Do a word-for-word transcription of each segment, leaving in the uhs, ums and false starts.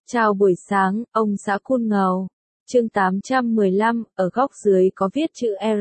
Chào buổi sáng, ông xã Cun Ngầu. Chương tám trăm mười lăm, ở góc dưới có viết chữ R.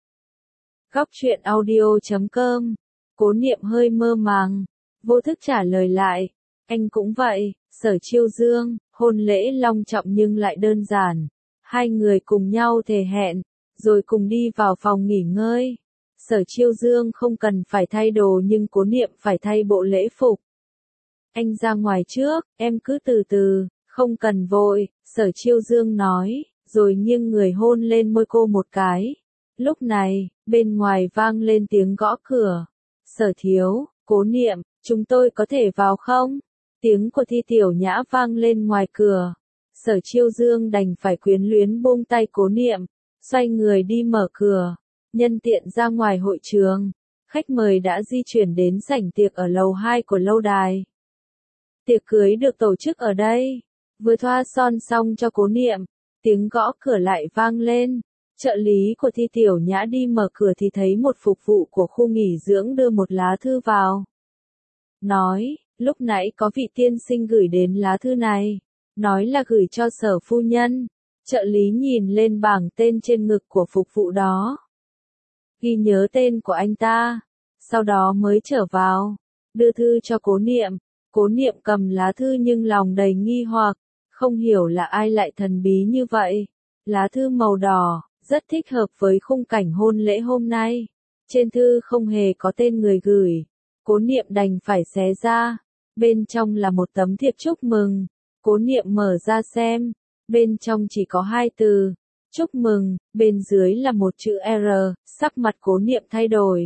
Góc truyện audio chấm com. Cố Niệm hơi mơ màng, vô thức trả lời lại. Anh cũng vậy, Sở Chiêu Dương, hôn lễ long trọng nhưng lại đơn giản. Hai người cùng nhau thề hẹn, rồi cùng đi vào phòng nghỉ ngơi. Sở Chiêu Dương không cần phải thay đồ nhưng Cố Niệm phải thay bộ lễ phục. Anh ra ngoài trước, em cứ từ từ, không cần vội, Sở Chiêu Dương nói, rồi nghiêng người hôn lên môi cô một cái. Lúc này, bên ngoài vang lên tiếng gõ cửa. Sở thiếu, Cố Niệm, chúng tôi có thể vào không? Tiếng của Thi Tiểu Nhã vang lên ngoài cửa. Sở Chiêu Dương đành phải quyến luyến buông tay Cố Niệm, xoay người đi mở cửa. Nhân tiện ra ngoài hội trường, khách mời đã di chuyển đến sảnh tiệc ở lầu hai của lâu đài. Tiệc cưới được tổ chức ở đây. Vừa thoa son xong cho Cố Niệm, tiếng gõ cửa lại vang lên. Trợ lý của Thi Tiểu Nhã đi mở cửa thì thấy một phục vụ của khu nghỉ dưỡng đưa một lá thư vào. Nói, lúc nãy có vị tiên sinh gửi đến lá thư này. Nói là gửi cho Sở phu nhân. Trợ lý nhìn lên bảng tên trên ngực của phục vụ đó. Ghi nhớ tên của anh ta. Sau đó mới trở vào. Đưa thư cho Cố Niệm. Cố Niệm cầm lá thư nhưng lòng đầy nghi hoặc, không hiểu là ai lại thần bí như vậy. Lá thư màu đỏ, rất thích hợp với khung cảnh hôn lễ hôm nay. Trên thư không hề có tên người gửi. Cố Niệm đành phải xé ra. Bên trong là một tấm thiệp chúc mừng. Cố Niệm mở ra xem. Bên trong chỉ có hai từ. Chúc mừng, bên dưới là một chữ R, sắc mặt Cố Niệm thay đổi.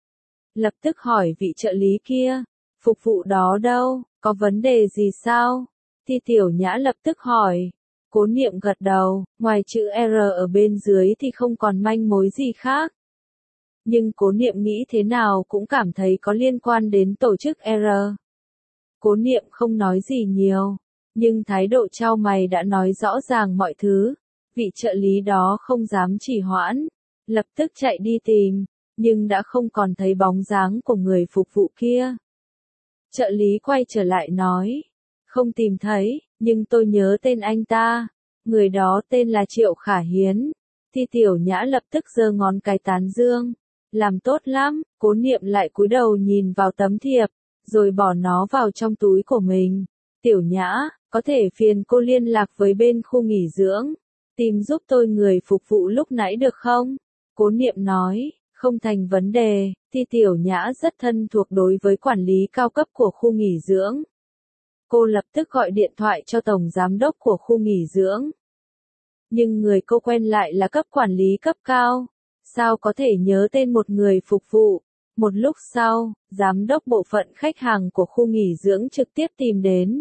Lập tức hỏi vị trợ lý kia. Phục vụ đó đâu, có vấn đề gì sao? Thi Tiểu Nhã lập tức hỏi. Cố Niệm gật đầu, ngoài chữ R ở bên dưới thì không còn manh mối gì khác. Nhưng Cố Niệm nghĩ thế nào cũng cảm thấy có liên quan đến tổ chức R. Cố Niệm không nói gì nhiều, nhưng thái độ trao mày đã nói rõ ràng mọi thứ. Vị trợ lý đó không dám trì hoãn, lập tức chạy đi tìm, nhưng đã không còn thấy bóng dáng của người phục vụ kia. Trợ lý quay trở lại nói, không tìm thấy, nhưng tôi nhớ tên anh ta, người đó tên là Triệu Khả Hiến. Thi Tiểu Nhã lập tức giơ ngón cái tán dương, làm tốt lắm. Cố Niệm lại cúi đầu nhìn vào tấm thiệp, rồi bỏ nó vào trong túi của mình. Tiểu Nhã, có thể phiền cô liên lạc với bên khu nghỉ dưỡng, tìm giúp tôi người phục vụ lúc nãy được không? Cố Niệm nói, không thành vấn đề. Thi Tiểu Nhã rất thân thuộc đối với quản lý cao cấp của khu nghỉ dưỡng. Cô lập tức gọi điện thoại cho tổng giám đốc của khu nghỉ dưỡng. Nhưng người cô quen lại là cấp quản lý cấp cao. Sao có thể nhớ tên một người phục vụ? Một lúc sau, giám đốc bộ phận khách hàng của khu nghỉ dưỡng trực tiếp tìm đến.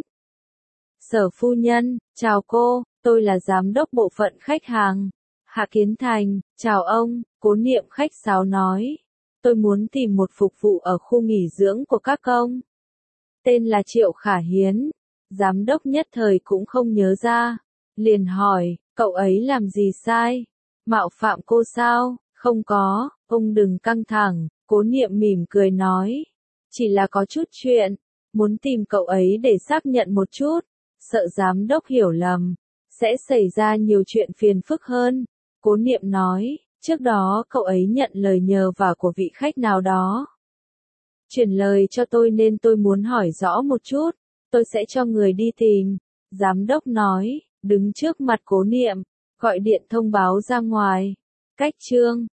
Sở phu nhân, chào cô, tôi là giám đốc bộ phận khách hàng. Hạ Kiến Thành, chào ông. Cố Niệm khách sáo nói. Tôi muốn tìm một phục vụ ở khu nghỉ dưỡng của các ông. Tên là Triệu Khả Hiến. Giám đốc nhất thời cũng không nhớ ra. Liền hỏi, cậu ấy làm gì sai? Mạo phạm cô sao? Không có, ông đừng căng thẳng. Cố Niệm mỉm cười nói. Chỉ là có chút chuyện. Muốn tìm cậu ấy để xác nhận một chút. Sợ giám đốc hiểu lầm. Sẽ xảy ra nhiều chuyện phiền phức hơn. Cố Niệm nói. Trước đó cậu ấy nhận lời nhờ vả của vị khách nào đó. Chuyển lời cho tôi nên tôi muốn hỏi rõ một chút. Tôi sẽ cho người đi tìm. Giám đốc nói, đứng trước mặt Cố Niệm, gọi điện thông báo ra ngoài. Cách chương